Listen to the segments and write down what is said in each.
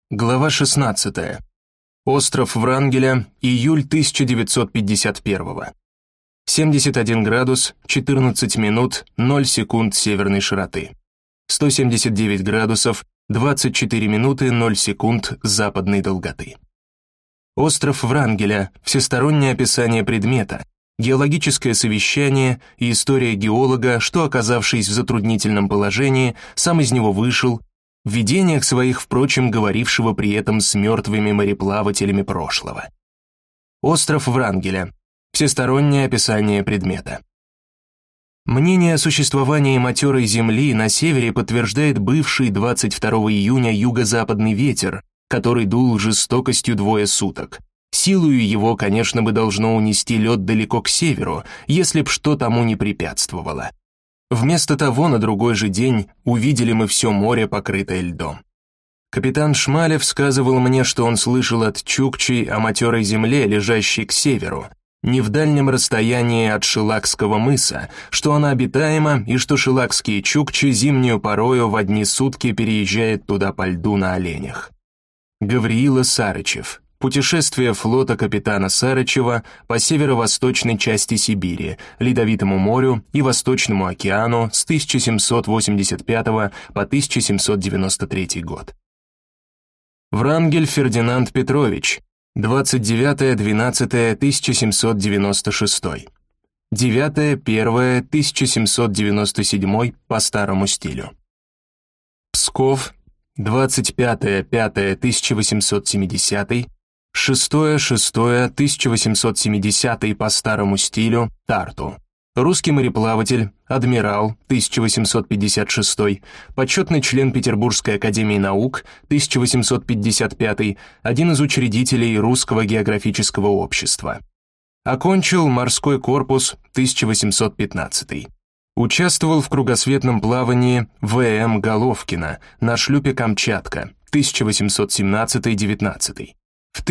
Глава 16. Остров Врангеля, июль 1951. 71 градус, 14 минут, 0 секунд северной широты. 179 градусов, 24 минуты, 0 секунд западной долготы. Остров Врангеля, всестороннее описание предмета, геологическое совещание и история геолога, что, оказавшись в затруднительном положении, сам из него вышел, в видениях своих, впрочем, говорившего при этом с мертвыми мореплавателями прошлого. Остров Врангеля. Всестороннее описание предмета. Мнение о существовании матерой Земли на севере подтверждает бывший 22 июня юго-западный ветер, который дул жестокостью двое суток. Силою его, конечно, бы должно унести лед далеко к северу, если б что тому не препятствовало. Вместо того, на другой же день увидели мы все море, покрытое льдом. Капитан Шмалев сказывал мне, что он слышал от чукчей о матерой земле, лежащей к северу, не в дальнем расстоянии от Шилакского мыса, что она обитаема и что шилакские чукчи зимнюю порою в одни сутки переезжают туда по льду на оленях. Гавриила Сарычев. Путешествие флота капитана Сарычева по северо-восточной части Сибири, Ледовитому морю и Восточному океану с 1785 по 1793 год. Врангель Фердинанд Петрович, 29.12.1796, 9.1.1797 по старому стилю. Псков, 25.05.1870, 6.06.1870 по старому стилю, Тарту. Русский мореплаватель, адмирал, 1856, почетный член Петербургской академии наук, 1855, один из учредителей Русского географического общества. Окончил морской корпус, 1815. Участвовал в кругосветном плавании В.М. Головкина на шлюпе «Камчатка», 1817-19. В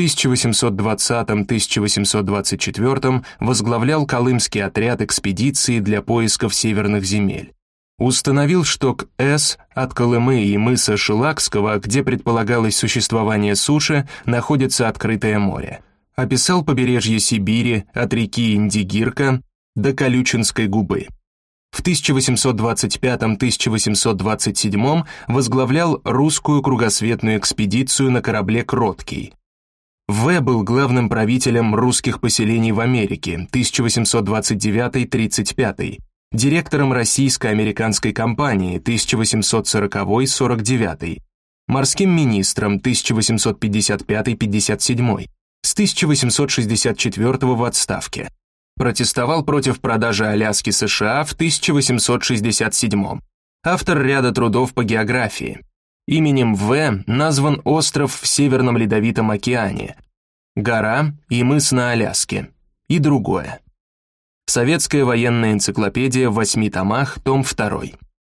1820-1824 возглавлял Колымский отряд экспедиции для поисков северных земель. Установил, что к С от Колымы и мыса Шилакского, где предполагалось существование суши, находится открытое море. Описал побережье Сибири от реки Индигирка до Колючинской губы. В 1825-1827 возглавлял русскую кругосветную экспедицию на корабле «Кроткий». В. был главным правителем русских поселений в Америке 1829-35, директором российско-американской компании 1840-49, морским министром 1855-57, с 1864 в отставке. Протестовал против продажи Аляски США в 1867. Автор ряда трудов по географии. Именем В. назван остров в Северном Ледовитом океане, гора и мыс на Аляске и другое. Советская военная энциклопедия в 8 томах, том 2.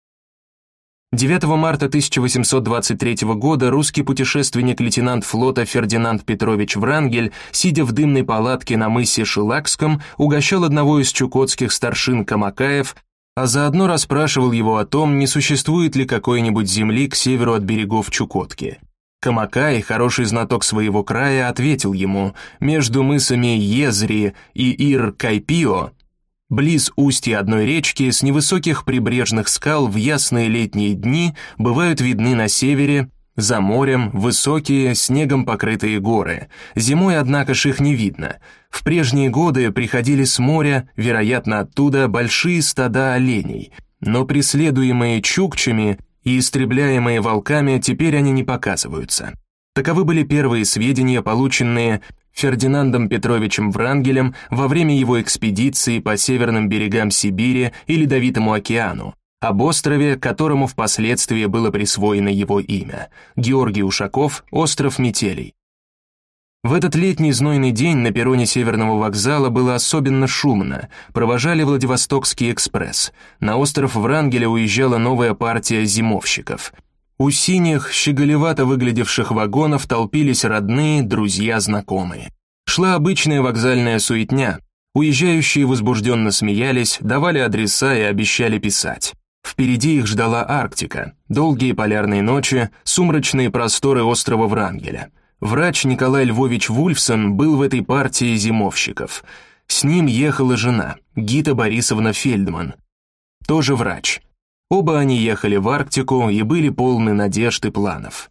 9 марта 1823 года русский путешественник-лейтенант флота Фердинанд Петрович Врангель, сидя в дымной палатке на мысе Шилакском, угощал одного из чукотских старшин Камакаев, а заодно расспрашивал его о том, не существует ли какой-нибудь земли к северу от берегов Чукотки. Камакай, хороший знаток своего края, ответил ему: между мысами Езри и Ир-Кайпио, близ устья одной речки, с невысоких прибрежных скал в ясные летние дни бывают видны на севере, за морем, высокие, снегом покрытые горы. Зимой, однако ж, их не видно. В прежние годы приходили с моря, вероятно, оттуда, большие стада оленей, но преследуемые чукчами и истребляемые волками теперь они не показываются. Таковы были первые сведения, полученные Фердинандом Петровичем Врангелем во время его экспедиции по северным берегам Сибири и Ледовитому океану, об острове, которому впоследствии было присвоено его имя. Георгий Ушаков, остров Метелей. В этот летний знойный день на перроне Северного вокзала было особенно шумно. Провожали Владивостокский экспресс. На остров Врангеля уезжала новая партия зимовщиков. У синих, щеголевато выглядевших вагонов толпились родные, друзья, знакомые. Шла обычная вокзальная суетня. Уезжающие возбужденно смеялись, давали адреса и обещали писать. Впереди их ждала Арктика, долгие полярные ночи, сумрачные просторы острова Врангеля. Врач Николай Львович Вульфсон был в этой партии зимовщиков. С ним ехала жена, Гита Борисовна Фельдман, тоже врач. Оба они ехали в Арктику и были полны надежд и планов.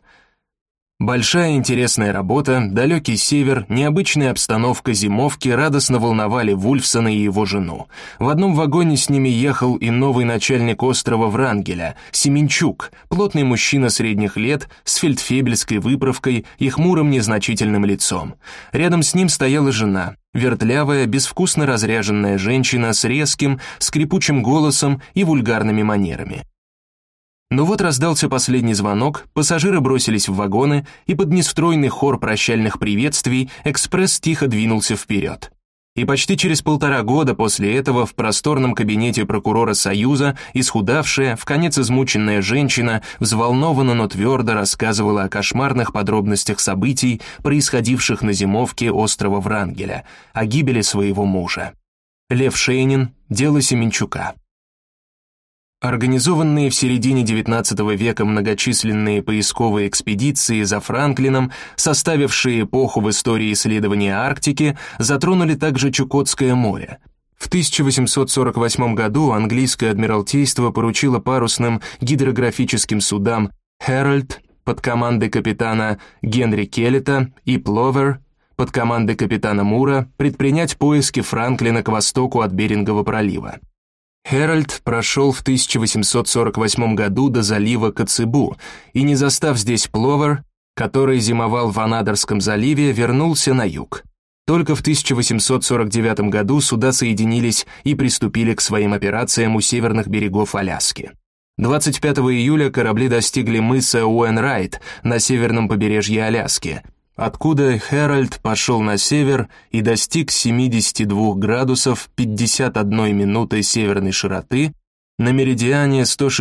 Большая интересная работа, далекий север, необычная обстановка зимовки радостно волновали Вульфсона и его жену. В одном вагоне с ними ехал и новый начальник острова Врангеля, Семенчук, плотный мужчина средних лет с фельдфебельской выправкой и хмурым незначительным лицом. Рядом с ним стояла жена, вертлявая, безвкусно разряженная женщина с резким, скрипучим голосом и вульгарными манерами. Но вот раздался последний звонок, пассажиры бросились в вагоны, и под нестройный хор прощальных приветствий экспресс тихо двинулся вперед. И почти через 1,5 года после этого в просторном кабинете прокурора Союза исхудавшая, вконец измученная женщина взволнованно, но твердо рассказывала о кошмарных подробностях событий, происходивших на зимовке острова Врангеля, о гибели своего мужа. Лев Шейнин, дело Семенчука. Организованные в середине XIX века многочисленные поисковые экспедиции за Франклином, составившие эпоху в истории исследования Арктики, затронули также Чукотское море. В 1848 году английское адмиралтейство поручило парусным гидрографическим судам «Herald» под командой капитана Генри Келлета и «Пловер» под командой капитана Мура предпринять поиски Франклина к востоку от Берингова пролива. Herald прошел в 1848 году до залива Коцебу и, не застав здесь Пловер, который зимовал в Анадырском заливе, вернулся на юг. Только в 1849 году суда соединились и приступили к своим операциям у северных берегов Аляски. 25 июля корабли достигли мыса Уэнрайт на северном побережье Аляски, откуда Herald пошел на север и достиг 72 градусов 51 минуты северной широты на меридиане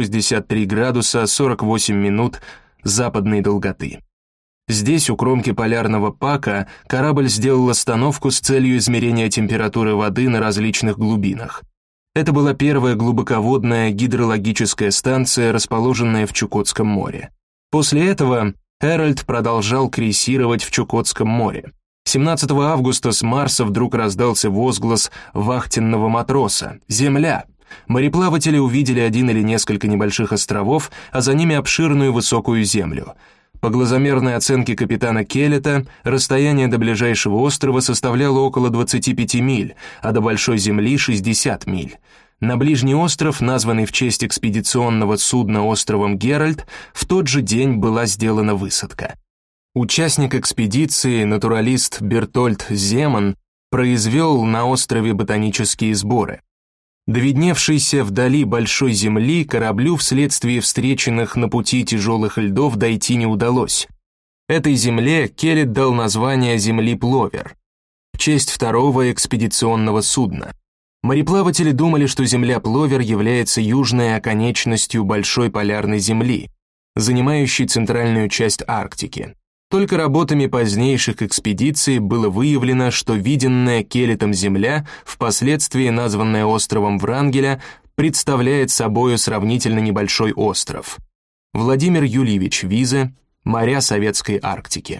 163 градуса 48 минут западной долготы. Здесь, у кромки полярного пака, корабль сделал остановку с целью измерения температуры воды на различных глубинах. Это была первая глубоководная гидрологическая станция, расположенная в Чукотском море. После этого Herald продолжал крейсировать в Чукотском море. 17 августа с Марса вдруг раздался возглас вахтенного матроса «Земля!». Мореплаватели увидели один или несколько небольших островов, а за ними обширную высокую землю. По глазомерной оценке капитана Келлета, расстояние до ближайшего острова составляло около 25 миль, а до Большой Земли 60 миль. На ближний остров, названный в честь экспедиционного судна островом Геральт, в тот же день была сделана высадка. Участник экспедиции, натуралист Бертольд Земан, произвел на острове ботанические сборы. До видневшейся вдали Большой Земли кораблю вследствие встреченных на пути тяжелых льдов дойти не удалось. Этой земле Келлет дал название земли Пловер, в честь второго экспедиционного судна. Мореплаватели думали, что земля Пловер является южной оконечностью Большой полярной Земли, занимающей центральную часть Арктики. Только работами позднейших экспедиций было выявлено, что виденная Келлетом земля, впоследствии названная островом Врангеля, представляет собою сравнительно небольшой остров. Владимир Юльевич Визе, «Моря Советской Арктики».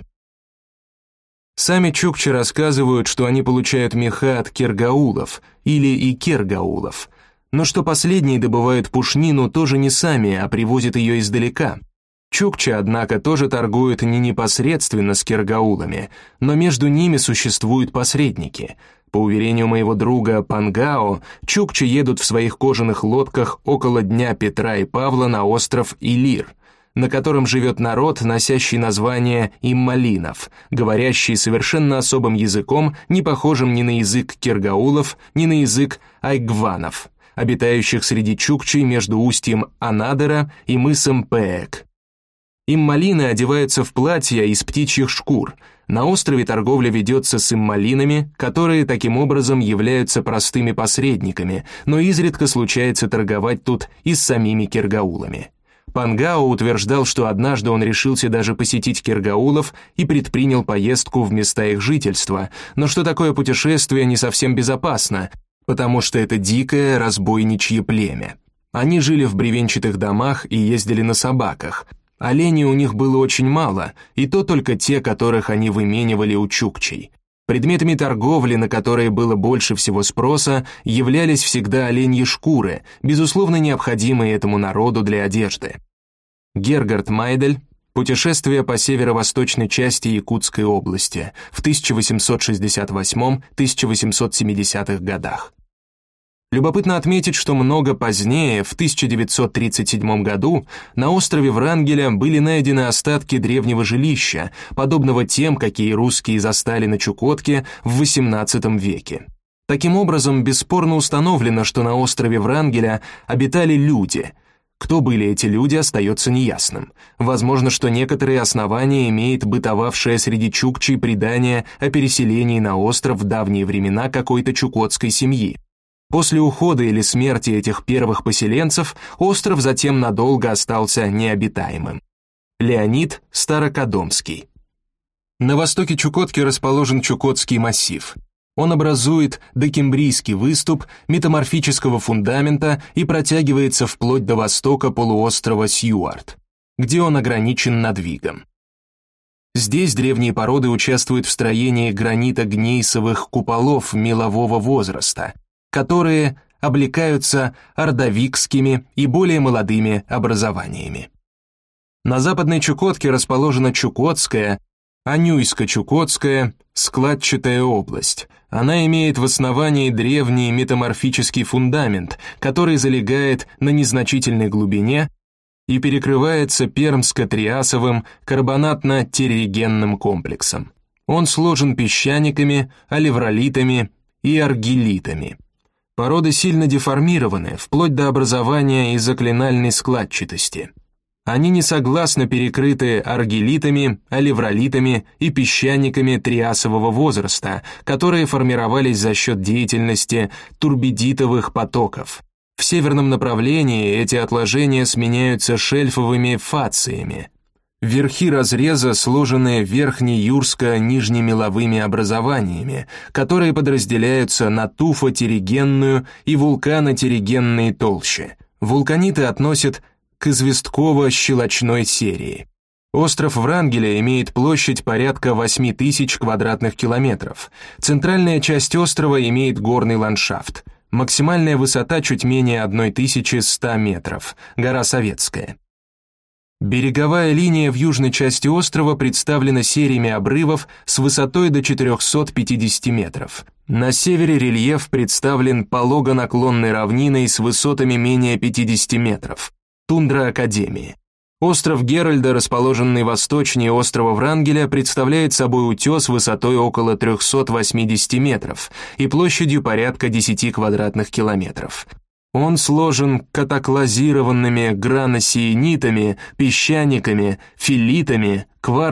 Сами чукчи рассказывают, что они получают меха от кергаулов или икергаулов, но что последние добывают пушнину тоже не сами, а привозят ее издалека. Чукчи, однако, тоже торгуют не непосредственно с кергаулами, но между ними существуют посредники. По уверению моего друга Пангао, чукчи едут в своих кожаных лодках около Дня Петра и Павла на остров Илир, на котором живет народ, носящий название иммалинов, говорящий совершенно особым языком, не похожим ни на язык кергаулов, ни на язык айгванов, обитающих среди чукчей между устьем Анадыра и мысом Пеек. Иммалины одеваются в платья из птичьих шкур. На острове торговля ведется с иммалинами, которые таким образом являются простыми посредниками, но изредка случается торговать тут и с самими кергаулами. Пангао утверждал, что однажды он решился даже посетить кергаулов и предпринял поездку в места их жительства, но что такое путешествие не совсем безопасно, потому что это дикое разбойничье племя. Они жили в бревенчатых домах и ездили на собаках. Оленей у них было очень мало, и то только те, которых они выменивали у чукчей. Предметами торговли, на которые было больше всего спроса, являлись всегда оленьи шкуры, безусловно необходимые этому народу для одежды. Гергард Майдель. Путешествие по северо-восточной части Якутской области в 1868-1870-х годах. Любопытно отметить, что много позднее, в 1937 году, на острове Врангеля были найдены остатки древнего жилища, подобного тем, какие русские застали на Чукотке в XVIII веке. Таким образом, бесспорно установлено, что на острове Врангеля обитали люди. Кто были эти люди, остается неясным. Возможно, что некоторые основания имеет бытовавшее среди чукчей предание о переселении на остров в давние времена какой-то чукотской семьи. После ухода или смерти этих первых поселенцев остров затем надолго остался необитаемым. Леонид Старокодомский. На востоке Чукотки расположен Чукотский массив. Он образует докембрийский выступ метаморфического фундамента и протягивается вплоть до востока полуострова Сьюарт, где он ограничен надвигом. Здесь древние породы участвуют в строении гранита-гнейсовых куполов мелового возраста, которые облекаются ордовикскими и более молодыми образованиями. На западной Чукотке расположена Чукотская, Анюйско-Чукотская складчатая область. Она имеет в основании древний метаморфический фундамент, который залегает на незначительной глубине и перекрывается пермско-триасовым карбонатно-терригенным комплексом. Он сложен песчаниками, алевролитами и аргиллитами. Породы сильно деформированы, вплоть до образования изоклинальной складчатости. Они несогласно перекрыты аргиллитами, алевролитами и песчаниками триасового возраста, которые формировались за счет деятельности турбидитовых потоков. В северном направлении эти отложения сменяются шельфовыми фациями. Верхи разреза сложены верхне-юрско-нижнемеловыми образованиями, которые подразделяются на туфо-терригенную и вулкано-терригенные толщи. Вулканиты относят к известково-щелочной серии. Остров Врангеля имеет площадь порядка 8000 квадратных километров. Центральная часть острова имеет горный ландшафт. Максимальная высота чуть менее 1100 метров, гора Советская. Береговая линия в южной части острова представлена сериями обрывов с высотой до 450 метров. На севере рельеф представлен пологонаклонной равниной с высотами менее 50 метров. Тундра Академии. Остров Геральда, расположенный восточнее острова Врангеля, представляет собой утес высотой около 380 метров и площадью порядка 10 квадратных километров. Он сложен катаклазированными граносиенитами, песчаниками, филлитами,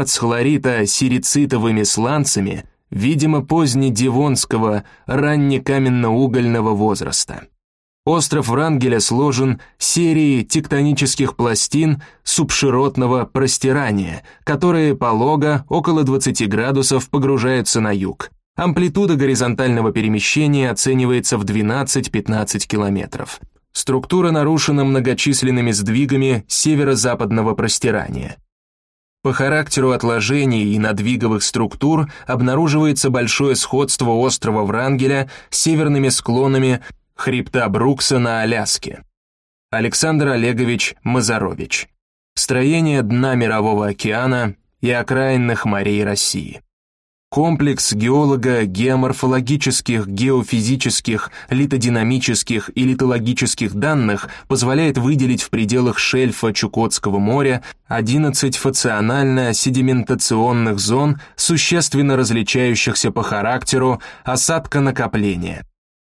кварц-хлорита-сирицитовыми сланцами, видимо, позднедевонского раннекаменно-угольного возраста. Остров Врангеля сложен серией тектонических пластин субширотного простирания, которые полого около 20 градусов погружаются на юг. Амплитуда горизонтального перемещения оценивается в 12-15 километров. Структура нарушена многочисленными сдвигами северо-западного простирания. По характеру отложений и надвиговых структур обнаруживается большое сходство острова Врангеля с северными склонами хребта Брукса на Аляске. Александр Олегович Мазарович. Строение дна Мирового океана и окраинных морей России. Комплекс геолого-геоморфологических, геофизических, литодинамических и литологических данных позволяет выделить в пределах шельфа Чукотского моря 11 фационально-седиментационных зон, существенно различающихся по характеру осадка-накопления.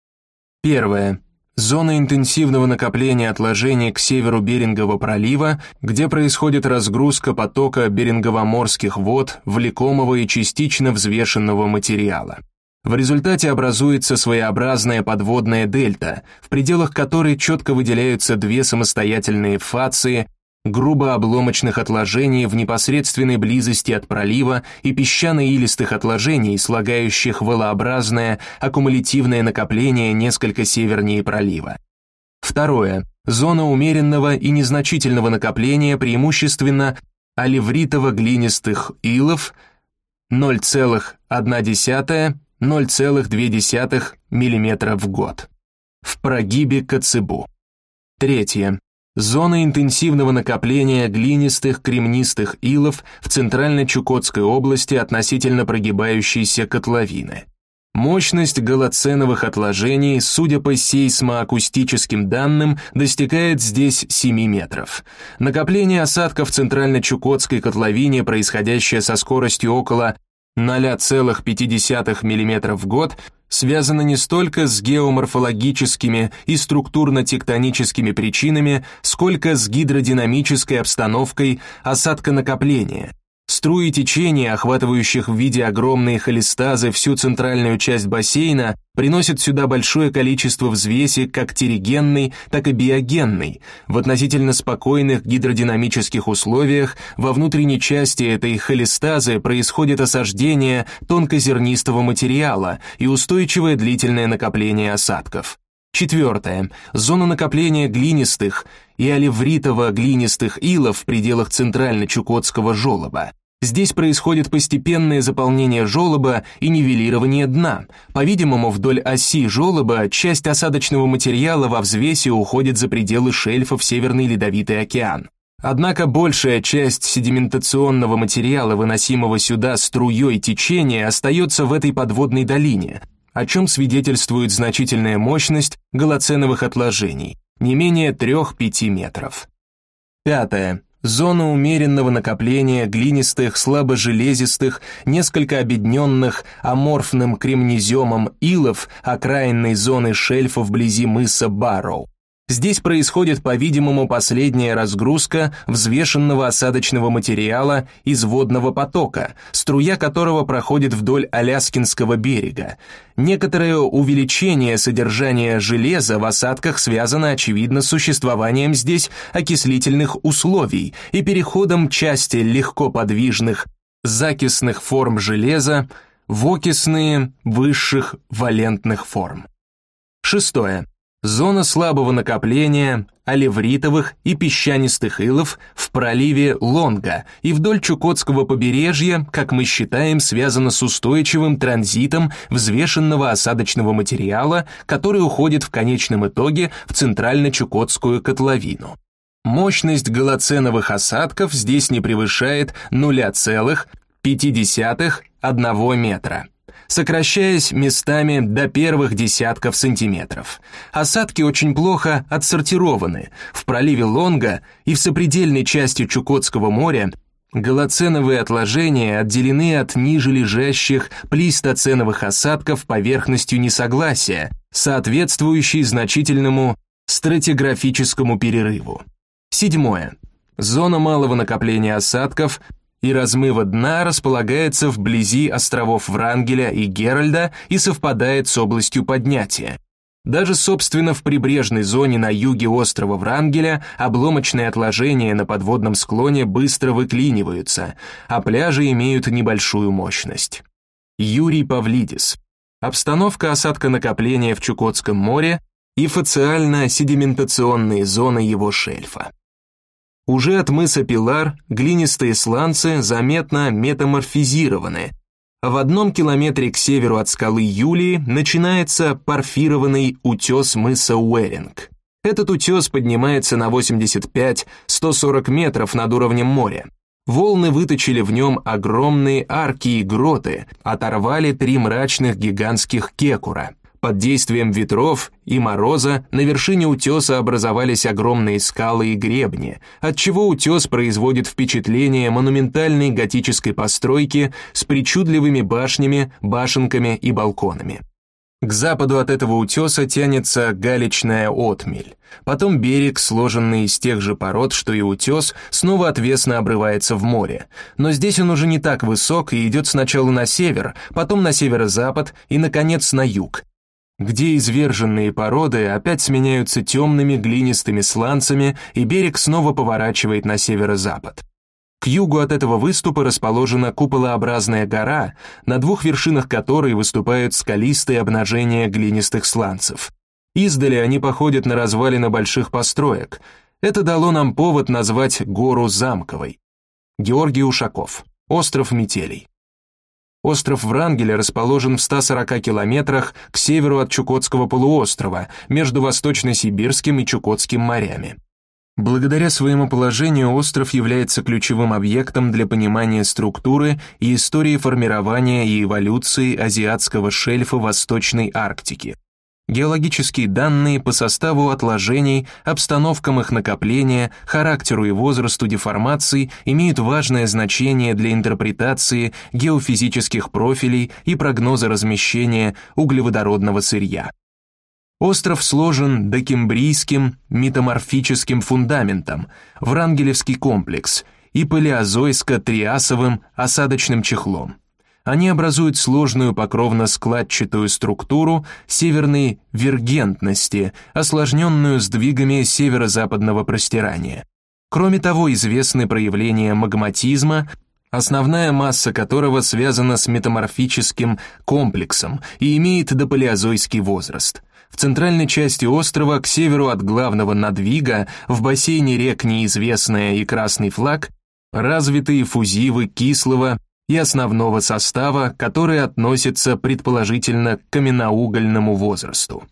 Первое. Зона интенсивного накопления отложений к северу Берингового пролива, где происходит разгрузка потока берингово-морских вод, влекомого и частично взвешенного материала. В результате образуется своеобразная подводная дельта, в пределах которой четко выделяются две самостоятельные фации грубообломочных отложений в непосредственной близости от пролива и песчано-илистых отложений, слагающих валообразное аккумулятивное накопление несколько севернее пролива. Второе. Зона умеренного и незначительного накопления преимущественно алевритово-глинистых илов 0,1–0,2 мм в год. В прогибе Коцебу. Третье. Зона интенсивного накопления глинистых кремнистых илов в Центрально-Чукотской области относительно прогибающейся котловины. Мощность голоценовых отложений, судя по сейсмоакустическим данным, достигает здесь 7 метров. Накопление осадков в Центрально-Чукотской котловине, происходящее со скоростью около 0,5 мм в год, связано не столько с геоморфологическими и структурно-тектоническими причинами, сколько с гидродинамической обстановкой осадконакопления. Струи течения, охватывающих в виде огромной холестазы всю центральную часть бассейна, приносят сюда большое количество взвеси как терригенной, так и биогенной. В относительно спокойных гидродинамических условиях во внутренней части этой холестазы происходит осаждение тонкозернистого материала и устойчивое длительное накопление осадков. Четвертое. Зона накопления глинистых и алевритово-глинистых илов в пределах Центрально-Чукотского желоба. Здесь происходит постепенное заполнение желоба и нивелирование дна. По-видимому, вдоль оси желоба часть осадочного материала во взвесе уходит за пределы шельфа в Северный Ледовитый океан. Однако большая часть седиментационного материала, выносимого сюда струей течения, остается в этой подводной долине, о чем свидетельствует значительная мощность голоценовых отложений, не менее 3–5 метров. Пятое. Зона умеренного накопления глинистых, слабожелезистых, несколько обедненных аморфным кремнеземом илов окраинной зоны шельфа вблизи мыса Барроу. Здесь происходит, по-видимому, последняя разгрузка взвешенного осадочного материала из водного потока, струя которого проходит вдоль Аляскинского берега. Некоторое увеличение содержания железа в осадках связано, очевидно, с существованием здесь окислительных условий и переходом части легко подвижных закисных форм железа в окисные высших валентных форм. Шестое. Зона слабого накопления алевритовых и песчанистых илов в проливе Лонга и вдоль Чукотского побережья, как мы считаем, связана с устойчивым транзитом взвешенного осадочного материала, который уходит в конечном итоге в Центрально-Чукотскую котловину. Мощность голоценовых осадков здесь не превышает 0,5–1 метра, сокращаясь местами до первых десятков сантиметров. Осадки очень плохо отсортированы. В проливе Лонга и в сопредельной части Чукотского моря голоценовые отложения отделены от ниже лежащих плейстоценовых осадков поверхностью несогласия, соответствующей значительному стратиграфическому перерыву. Седьмое. Зона малого накопления осадков и размыва дна располагается вблизи островов Врангеля и Геральда и совпадает с областью поднятия. Даже, собственно, в прибрежной зоне на юге острова Врангеля обломочные отложения на подводном склоне быстро выклиниваются, а пляжи имеют небольшую мощность. Юрий Павлидис. Обстановка осадконакопления в Чукотском море и фациально-седиментационные зоны его шельфа. Уже от мыса Пилар глинистые сланцы заметно метаморфизированы. В 1 километре к северу от скалы Юлии начинается порфированный утес мыса Уэринг. Этот утес поднимается на 85–140 метров над уровнем моря. Волны выточили в нем огромные арки и гроты, оторвали 3 мрачных гигантских кекура. Под действием ветров и мороза на вершине утеса образовались огромные скалы и гребни, отчего утес производит впечатление монументальной готической постройки с причудливыми башнями, башенками и балконами. К западу от этого утеса тянется галечная отмель. Потом берег, сложенный из тех же пород, что и утес, снова отвесно обрывается в море. Но здесь он уже не так высок и идет сначала на север, потом на северо-запад и, наконец, на юг, где изверженные породы опять сменяются темными глинистыми сланцами, и берег снова поворачивает на северо-запад. К югу от этого выступа расположена куполообразная гора, на 2 вершинах которой выступают скалистые обнажения глинистых сланцев. Издали они походят на развалины больших построек. Это дало нам повод назвать гору Замковой. Георгий Ушаков. Остров Метелей. Остров Врангеля расположен в 140 километрах к северу от Чукотского полуострова, между Восточно-Сибирским и Чукотским морями. Благодаря своему положению остров является ключевым объектом для понимания структуры и истории формирования и эволюции азиатского шельфа Восточной Арктики. Геологические данные по составу отложений, обстановкам их накопления, характеру и возрасту деформаций имеют важное значение для интерпретации геофизических профилей и прогноза размещения углеводородного сырья. Остров сложен докембрийским метаморфическим фундаментом, Врангелевский комплекс, и палеозойско-триасовым осадочным чехлом. Они образуют сложную покровно-складчатую структуру северной вергентности, осложненную сдвигами северо-западного простирания. Кроме того, известны проявления магматизма, основная масса которого связана с метаморфическим комплексом и имеет допалеозойский возраст. В центральной части острова, к северу от главного надвига, в бассейне рек Неизвестная и Красный Флаг, развитые фузивы кислого и основного состава, которые относятся предположительно к каменноугольному возрасту.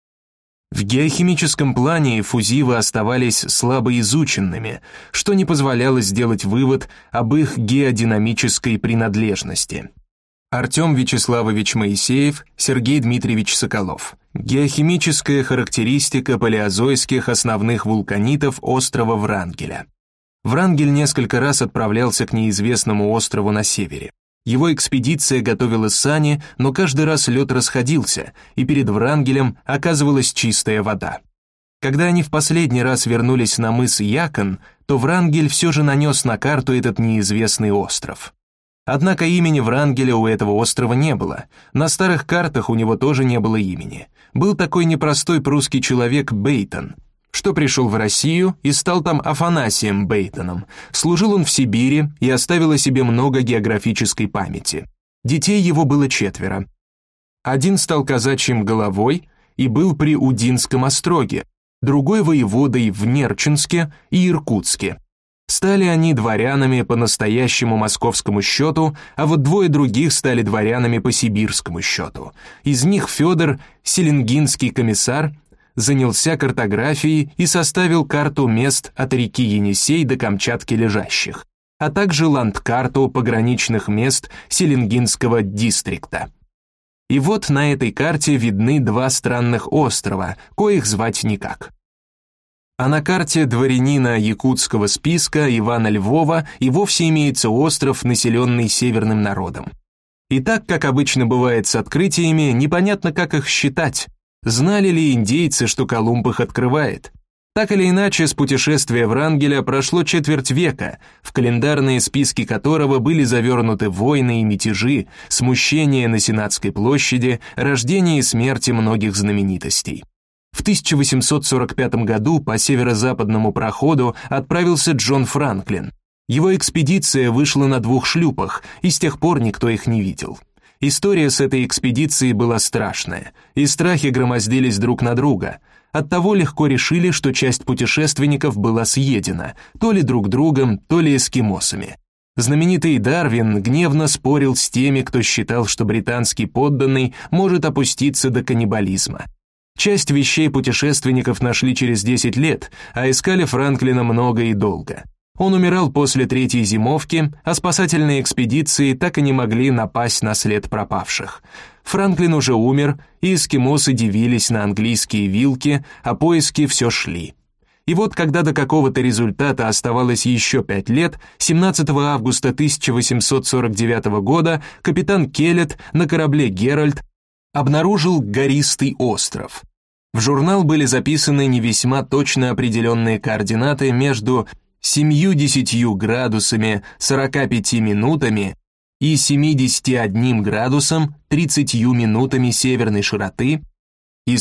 В геохимическом плане фузивы оставались слабо изученными, что не позволяло сделать вывод об их геодинамической принадлежности. Артем Вячеславович Моисеев, Сергей Дмитриевич Соколов. Геохимическая характеристика палеозойских основных вулканитов острова Врангеля. Врангель несколько раз отправлялся к неизвестному острову на севере. Его экспедиция готовила сани, но каждый раз лед расходился, и перед Врангелем оказывалась чистая вода. Когда они в последний раз вернулись на мыс Якон, то Врангель все же нанес на карту этот неизвестный остров. Однако имени Врангеля у этого острова не было. На старых картах у него тоже не было имени. Был такой непростой прусский человек Бейтон, что пришел в Россию и стал там Афанасием Бейтоном. Служил он в Сибири и оставил о себе много географической памяти. Детей его было 4. Один стал казачьим головой и был при Удинском остроге, другой воеводой в Нерчинске и Иркутске. Стали они дворянами по настоящему московскому счету, а вот 2 других стали дворянами по сибирскому счету. Из них Федор, селенгинский комиссар, занялся картографией и составил карту мест от реки Енисей до Камчатки лежащих, а также ландкарту пограничных мест Селенгинского дистрикта. И вот на этой карте видны 2 странных острова, коих звать никак. А на карте дворянина якутского списка Ивана Львова и вовсе имеется остров, населенный северным народом. И так, как обычно бывает с открытиями, непонятно, как их считать. Знали ли индейцы, что Колумб их открывает? Так или иначе, с путешествия Врангеля прошло четверть века, в календарные списки которого были завернуты войны и мятежи, смущения на Сенатской площади, рождение и смерти многих знаменитостей. В 1845 году по северо-западному проходу отправился Джон Франклин. Его экспедиция вышла на 2 шлюпах, и с тех пор никто их не видел. История с этой экспедицией была страшная, и страхи громоздились друг на друга. Оттого легко решили, что часть путешественников была съедена, то ли друг другом, то ли эскимосами. Знаменитый Дарвин гневно спорил с теми, кто считал, что британский подданный может опуститься до каннибализма. Часть вещей путешественников нашли через 10 лет, а искали Франклина много и долго. Он умирал после 3-й зимовки, а спасательные экспедиции так и не могли напасть на след пропавших. Франклин уже умер, и эскимосы дивились на английские вилки, а поиски все шли. И вот когда до какого-то результата оставалось еще 5 лет, 17 августа 1849 года капитан Келлет на корабле «Геральт» обнаружил гористый остров. В журнал были записаны не весьма точно определенные координаты между 70 градусами 45 минутами и 71 градусом 30 минутами северной широты и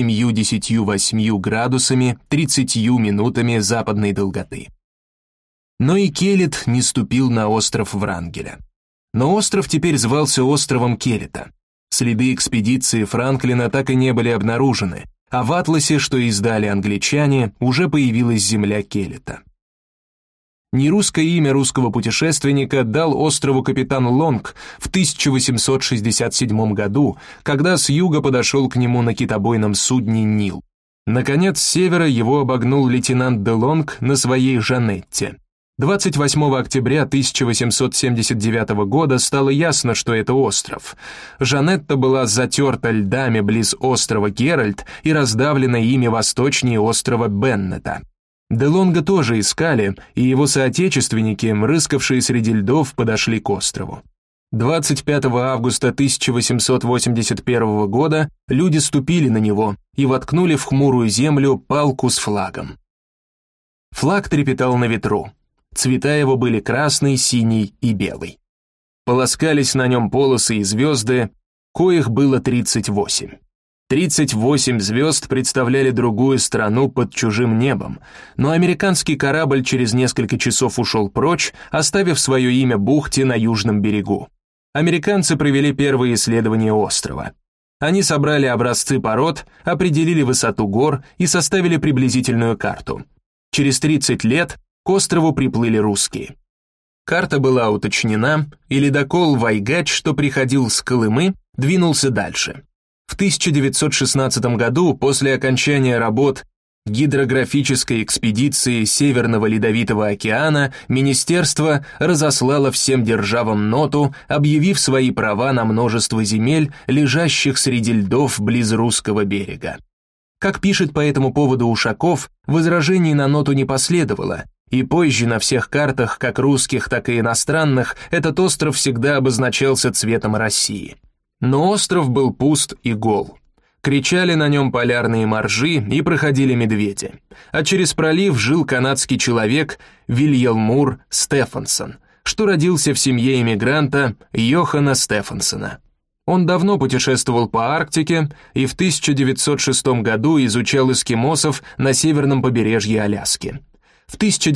178 градусами 30 минутами западной долготы. Но и Келлет не ступил на остров Врангеля. Но остров теперь звался островом Келлета. Следы экспедиции Франклина так и не были обнаружены, а в атласе, что издали англичане, уже появилась земля Келета. Нерусское имя русского путешественника дал острову капитан Лонг в 1867 году, когда с юга подошел к нему на китобойном судне «Нил». Наконец, с севера его обогнул лейтенант де Лонг на своей «Жанетте». 28 октября 1879 года стало ясно, что это остров. Жанетта была затерта льдами близ острова Геральт и раздавлена ими восточнее острова Беннета. Де Лонга тоже искали, и его соотечественники, рыскавшие среди льдов, подошли к острову. 25 августа 1881 года люди ступили на него и воткнули в хмурую землю палку с флагом. Флаг трепетал на ветру. Цвета его были красный, синий и белый. Полоскались на нем полосы и звезды, коих было 38. 38 звезд представляли другую страну под чужим небом, но американский корабль через несколько часов ушел прочь, оставив свое имя бухте на южном берегу. Американцы провели первые исследования острова. Они собрали образцы пород, определили высоту гор и составили приблизительную карту. Через 30 лет к острову приплыли русские. Карта была уточнена, и ледокол «Вайгач», что приходил с Колымы, двинулся дальше. В 1916 году, после окончания работ гидрографической экспедиции Северного Ледовитого океана, министерство разослало всем державам ноту, объявив свои права на множество земель, лежащих среди льдов близ русского берега. Как пишет по этому поводу Ушаков, возражений на ноту не последовало, и позже на всех картах, как русских, так и иностранных, этот остров всегда обозначался цветом России. Но остров был пуст и гол. Кричали на нем полярные моржи и проходили медведи. А через пролив жил канадский человек Вильелмур Стефансон, что родился в семье эмигранта Йохана Стефансона. Он давно путешествовал по Арктике и в 1906 году изучал эскимосов на северном побережье Аляски. В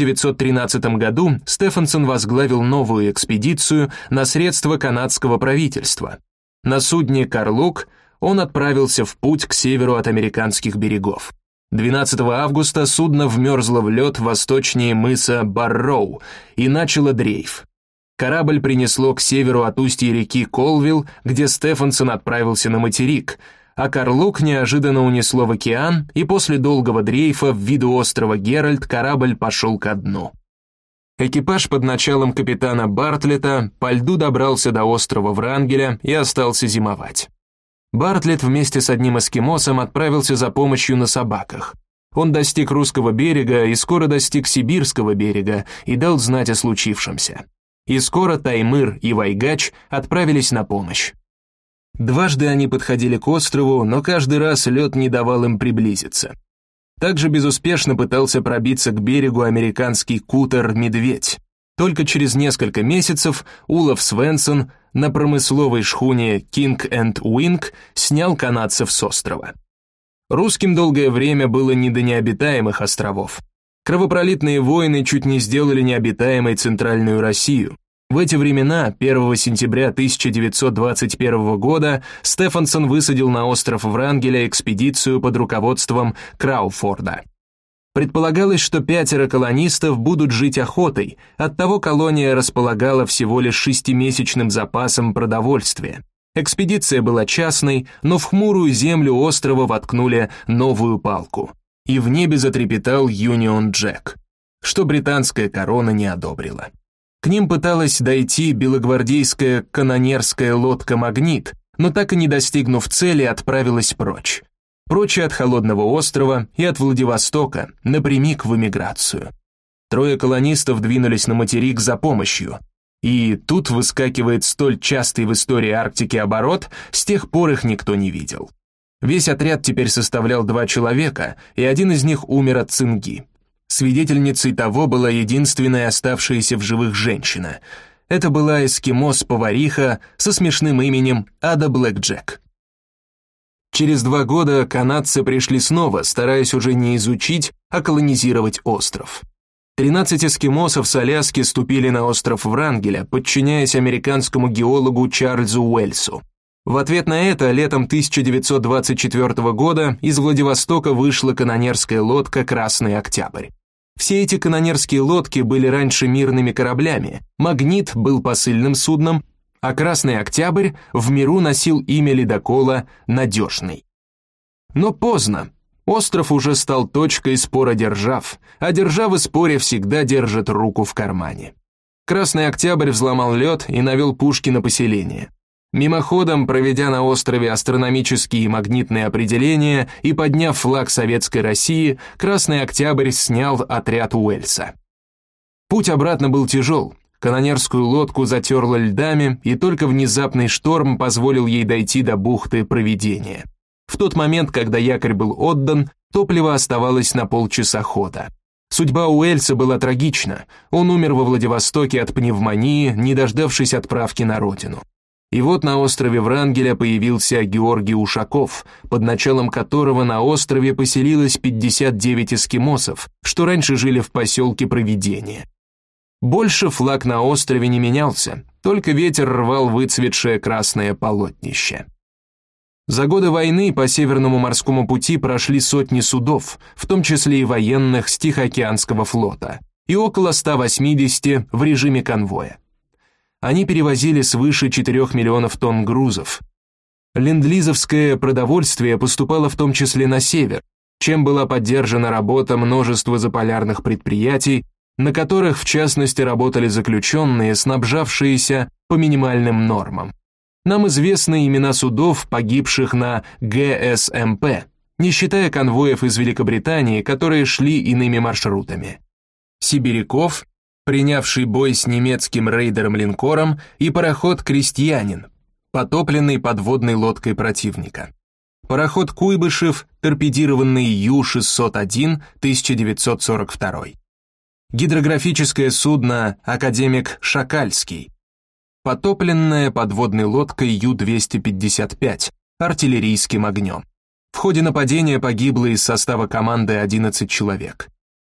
1913 году Стефансон возглавил новую экспедицию на средства канадского правительства. На судне «Карлук» он отправился в путь к северу от американских берегов. 12 августа судно вмерзло в лед восточнее мыса Барроу и начало дрейф. Корабль принесло к северу от устья реки Колвилл, где Стефансон отправился на материк, а «Карлук» неожиданно унесло в океан, и после долгого дрейфа в виду острова Геральт корабль пошел ко дну. Экипаж под началом капитана Бартлета по льду добрался до острова Врангеля и остался зимовать. Бартлетт вместе с одним эскимосом отправился за помощью на собаках. Он достиг русского берега и скоро достиг сибирского берега и дал знать о случившемся. И скоро Таймыр и Вайгач отправились на помощь. Дважды они подходили к острову, но каждый раз лед не давал им приблизиться. Также безуспешно пытался пробиться к берегу американский кутер «Медведь». Только через несколько месяцев Улов Свенсон на промысловой шхуне «Кинг энд Уинг» снял канадцев с острова. Русским долгое время было не до необитаемых островов. Кровопролитные войны чуть не сделали необитаемой Центральную Россию. В эти времена, 1 сентября 1921 года, Стефансон высадил на остров Врангеля экспедицию под руководством Крауфорда. Предполагалось, что 5 колонистов будут жить охотой, оттого колония располагала всего лишь 6-месячным запасом продовольствия. Экспедиция была частной, но в хмурую землю острова воткнули новую палку, и в небе затрепетал Юнион Джек, что британская корона не одобрила. К ним пыталась дойти белогвардейская канонерская лодка «Магнит», но так и не достигнув цели, отправилась прочь. Прочь от холодного острова и от Владивостока, напрямик в эмиграцию. 3 колонистов двинулись на материк за помощью. И тут выскакивает столь частый в истории Арктики оборот, с тех пор их никто не видел. Весь отряд теперь составлял 2 человека, и один из них умер от цинги. Свидетельницей того была единственная оставшаяся в живых женщина. Это была эскимос-повариха со смешным именем Ада Блэкджек. Через 2 года канадцы пришли снова, стараясь уже не изучить, а колонизировать остров. 13 эскимосов с Аляски ступили на остров Врангеля, подчиняясь американскому геологу Чарльзу Уэльсу. В ответ на это летом 1924 года из Владивостока вышла канонерская лодка «Красный Октябрь». Все эти канонерские лодки были раньше мирными кораблями, «Магнит» был посыльным судном, а «Красный Октябрь» в миру носил имя ледокола «Надежный». Но поздно. Остров уже стал точкой спора держав, а державы в споре всегда держат руку в кармане. «Красный Октябрь» взломал лед и навел пушки на поселение. Мимоходом, проведя на острове астрономические и магнитные определения и подняв флаг Советской России, «Красный Октябрь» снял отряд Уэльса. Путь обратно был тяжел. Канонерскую лодку затерло льдами, и только внезапный шторм позволил ей дойти до бухты Провидения. В тот момент, когда якорь был отдан, топливо оставалось на полчаса хода. Судьба Уэльса была трагична. Он умер во Владивостоке от пневмонии, не дождавшись отправки на родину. И вот на острове Врангеля появился Георгий Ушаков, под началом которого на острове поселилось 59 эскимосов, что раньше жили в поселке Провидение. Больше флаг на острове не менялся, только ветер рвал выцветшее красное полотнище. За годы войны по Северному морскому пути прошли сотни судов, в том числе и военных с Тихоокеанского флота, и около 180 в режиме конвоя. Они перевозили свыше 4 миллионов тонн грузов. Ленд-лизовское продовольствие поступало в том числе на север, чем была поддержана работа множества заполярных предприятий, на которых в частности работали заключенные, снабжавшиеся по минимальным нормам. Нам известны имена судов, погибших на ГСМП, не считая конвоев из Великобритании, которые шли иными маршрутами. Сибиряков, принявший бой с немецким рейдером-линкором, и пароход «Крестьянин», потопленный подводной лодкой противника. Пароход «Куйбышев», торпедированный Ю-601, 1942. Гидрографическое судно «Академик Шакальский», потопленная подводной лодкой Ю-255, артиллерийским огнем. В ходе нападения погибло из состава команды 11 человек.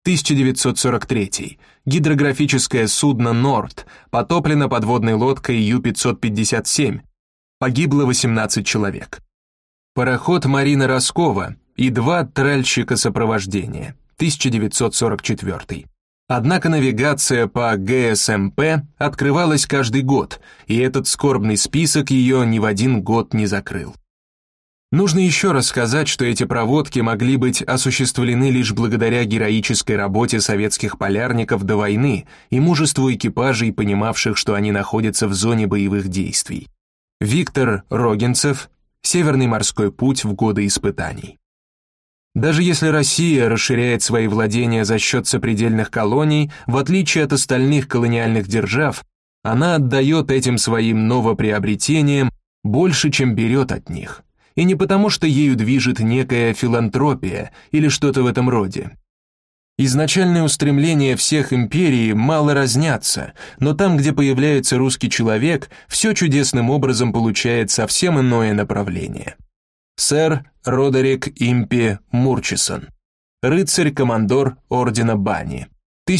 1943. Гидрографическое судно «Норд», потоплено подводной лодкой Ю-557, погибло 18 человек. Пароход «Марина Роскова» и 2 тральщика сопровождения, 1944. Однако навигация по ГСМП открывалась каждый год, и этот скорбный список ее ни в один год не закрыл. Нужно еще раз сказать, что эти проводки могли быть осуществлены лишь благодаря героической работе советских полярников до войны и мужеству экипажей, понимавших, что они находятся в зоне боевых действий. Виктор Рогинцев, «Северный морской путь в годы испытаний». Даже если Россия расширяет свои владения за счет сопредельных колоний, в отличие от остальных колониальных держав, она отдает этим своим новоприобретениям больше, чем берет от них. И не потому, что ею движет некая филантропия или что-то в этом роде. Изначальные устремления всех империй мало разнятся, но там, где появляется русский человек, все чудесным образом получает совсем иное направление. Сэр Родерик Импи Мурчисон, рыцарь-командор ордена Бани,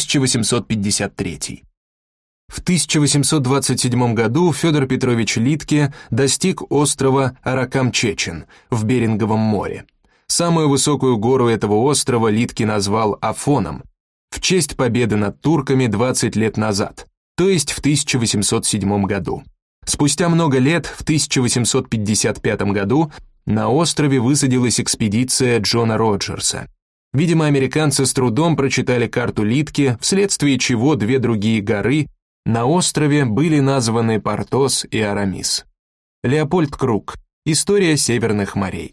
1853. В 1827 году Федор Петрович Литке достиг острова Аракам-Чечен в Беринговом море. Самую высокую гору этого острова Литке назвал Афоном, в честь победы над турками 20 лет назад, то есть в 1807 году. Спустя много лет, в 1855 году, на острове высадилась экспедиция Джона Роджерса. Видимо, американцы с трудом прочитали карту Литке, вследствие чего 2 другие горы на острове были названы Портос и Арамис. Леопольд Круг. История северных морей.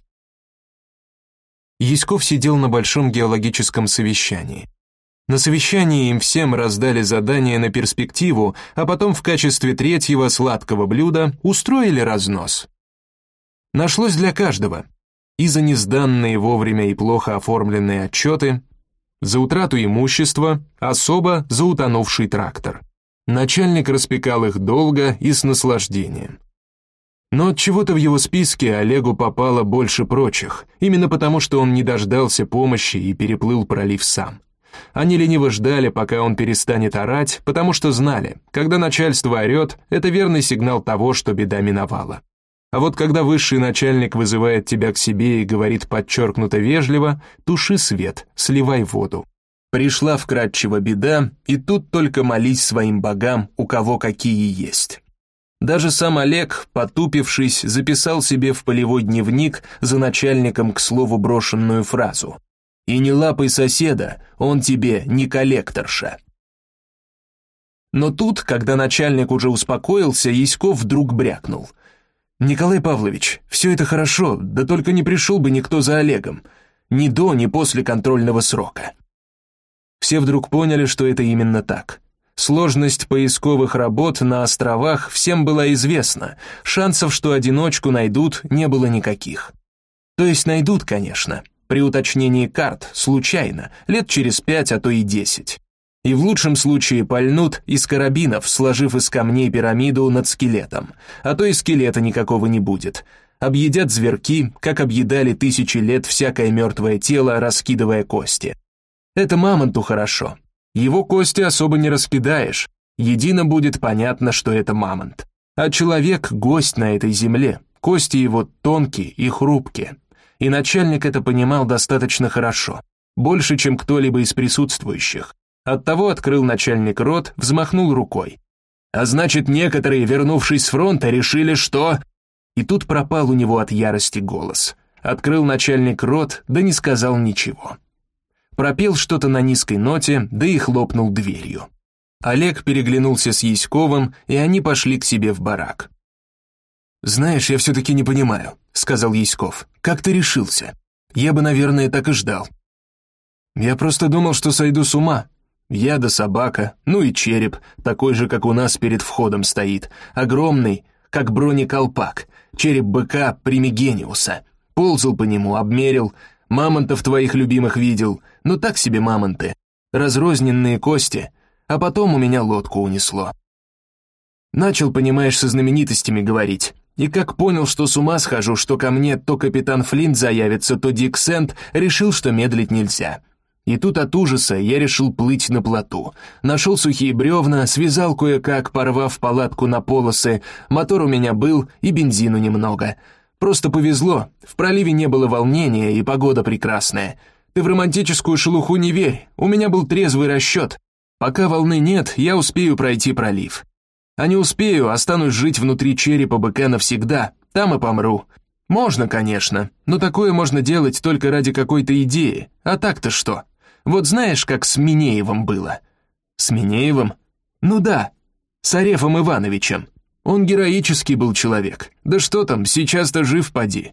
Яськов сидел на большом геологическом совещании. На совещании им всем раздали задание на перспективу, а потом в качестве 3-го сладкого блюда устроили разнос. Нашлось для каждого. И за несданные вовремя и плохо оформленные отчеты, за утрату имущества, особо за утонувший трактор. Начальник распекал их долго и с наслаждением. Но от чего-то в его списке Олегу попало больше прочих, именно потому, что он не дождался помощи и переплыл пролив сам. Они лениво ждали, пока он перестанет орать, потому что знали, когда начальство орет, это верный сигнал того, что беда миновала. А вот когда высший начальник вызывает тебя к себе и говорит подчеркнуто вежливо, туши свет, сливай воду. Пришла вкратчиво беда, и тут только молись своим богам, у кого какие есть. Даже сам Олег, потупившись, записал себе в полевой дневник за начальником к слову брошенную фразу: «И не лапай соседа, он тебе не коллекторша». Но тут, когда начальник уже успокоился, Яськов вдруг брякнул: «Николай Павлович, все это хорошо, да только не пришел бы никто за Олегом. Ни до, ни после контрольного срока». Все вдруг поняли, что это именно так. Сложность поисковых работ на островах всем была известна, шансов, что одиночку найдут, не было никаких. То есть найдут, конечно, при уточнении карт, случайно, лет через 5, а то и 10. И в лучшем случае пальнут из карабинов, сложив из камней пирамиду над скелетом, а то и скелета никакого не будет. Объедят зверьки, как объедали тысячи лет всякое мертвое тело, раскидывая кости. Это мамонту хорошо. Его кости особо не раскидаешь, едино будет понятно, что это мамонт. А человек — гость на этой земле, кости его тонкие и хрупкие. И начальник это понимал достаточно хорошо, больше, чем кто-либо из присутствующих. Оттого открыл начальник рот, взмахнул рукой. А значит, некоторые, вернувшись с фронта, решили, что... И тут пропал у него от ярости голос. Открыл начальник рот, да не сказал ничего. Пропел что-то на низкой ноте, да и хлопнул дверью. Олег переглянулся с Яськовым, и они пошли к себе в барак. «Знаешь, я все-таки не понимаю», — сказал Яськов. «Как ты решился? Я бы, наверное, так и ждал». «Я просто думал, что сойду с ума. Я да собака, ну и череп, такой же, как у нас перед входом стоит, огромный, как бронеколпак, череп быка Примигениуса. Ползал по нему, обмерил, мамонтов твоих любимых видел, ну так себе мамонты, разрозненные кости, а потом у меня лодку унесло. Начал, понимаешь, со знаменитостями говорить, и как понял, что с ума схожу, что ко мне то капитан Флинт заявится, то Дик Сэнд, решил, что медлить нельзя. И тут от ужаса я решил плыть на плоту. Нашел сухие бревна, связал кое-как, порвав палатку на полосы, мотор у меня был и бензину немного. Просто повезло, в проливе не было волнения и погода прекрасная. Ты в романтическую шелуху не верь, у меня был трезвый расчет. Пока волны нет, я успею пройти пролив. А не успею, останусь жить внутри черепа быка навсегда, там и помру. Можно, конечно, но такое можно делать только ради какой-то идеи. А так-то что? Вот знаешь, как с Минеевым было? С Минеевым? Ну да, с Арефом Ивановичем. Он героический был человек. Да что там, сейчас-то жив поди.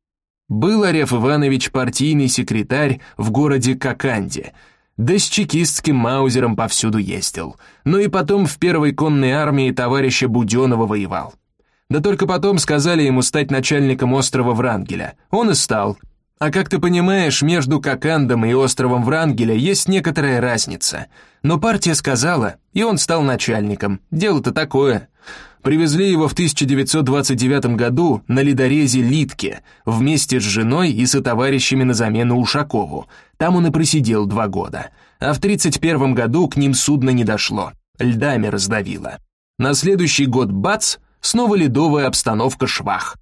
Был Ареф Иванович партийный секретарь в городе Коканде, да с чекистским маузером повсюду ездил. Ну и потом в первой конной армии товарища Буденова воевал. Да только потом сказали ему стать начальником острова Врангеля. Он и стал. А как ты понимаешь, между Кокандом и островом Врангеля есть некоторая разница. Но партия сказала, и он стал начальником. Дело-то такое. Привезли его в 1929 году на ледорезе Литке вместе с женой и сотоварищами на замену Ушакову. Там он и просидел 2 года. А в 1931 году к ним судно не дошло. Льдами раздавило. На следующий год бац, снова ледовая обстановка швах.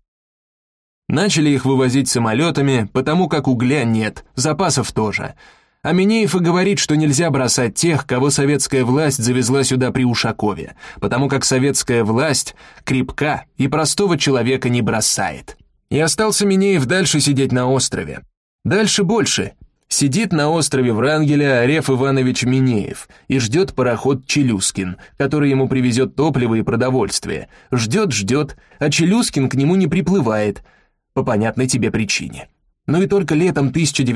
Начали их вывозить самолетами, потому как угля нет, запасов тоже. А Минеев и говорит, что нельзя бросать тех, кого советская власть завезла сюда при Ушакове, потому как советская власть крепка и простого человека не бросает. И остался Минеев дальше сидеть на острове. Дальше больше. Сидит на острове Врангеля Ареф Иванович Минеев и ждет пароход Челюскин, который ему привезет топливо и продовольствие. Ждет, а Челюскин к нему не приплывает, по понятной тебе причине. Ну и только летом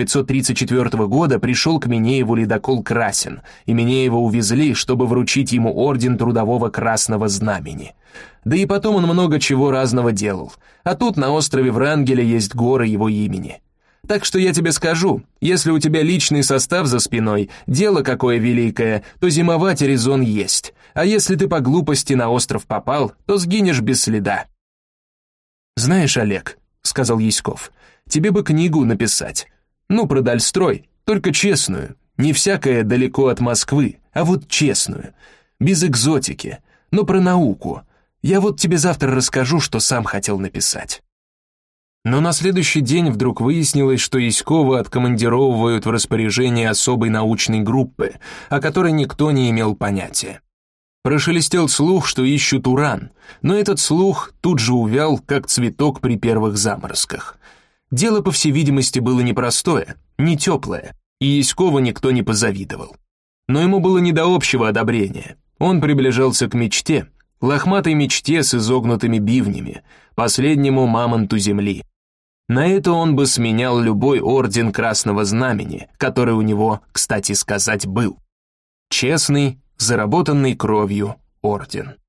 1934 года пришел к Минееву ледокол «Красин», и Минеева увезли, чтобы вручить ему орден Трудового Красного Знамени. Да и потом он много чего разного делал, а тут на острове Врангеля есть горы его имени. Так что я тебе скажу, если у тебя личный состав за спиной, дело какое великое, то зимовать резон есть, а если ты по глупости на остров попал, то сгинешь без следа. «Знаешь, Олег», — сказал Яськов, — «тебе бы книгу написать. Ну, про Дальстрой, только честную, не всякое далеко от Москвы, а вот честную, без экзотики, но про науку. Я вот тебе завтра расскажу, что сам хотел написать». Но на следующий день вдруг выяснилось, что Яськова откомандировывают в распоряжение особой научной группы, о которой никто не имел понятия. Прошелестел слух, что ищут уран, но этот слух тут же увял, как цветок при первых заморозках. Дело, по всей видимости, было непростое, не теплое, и Яськову никто не позавидовал. Но ему было не до общего одобрения. Он приближался к мечте, лохматой мечте с изогнутыми бивнями, последнему мамонту земли. На это он бы сменял любой орден Красного Знамени, который у него, кстати сказать, был. Честный, заработанный кровью орден.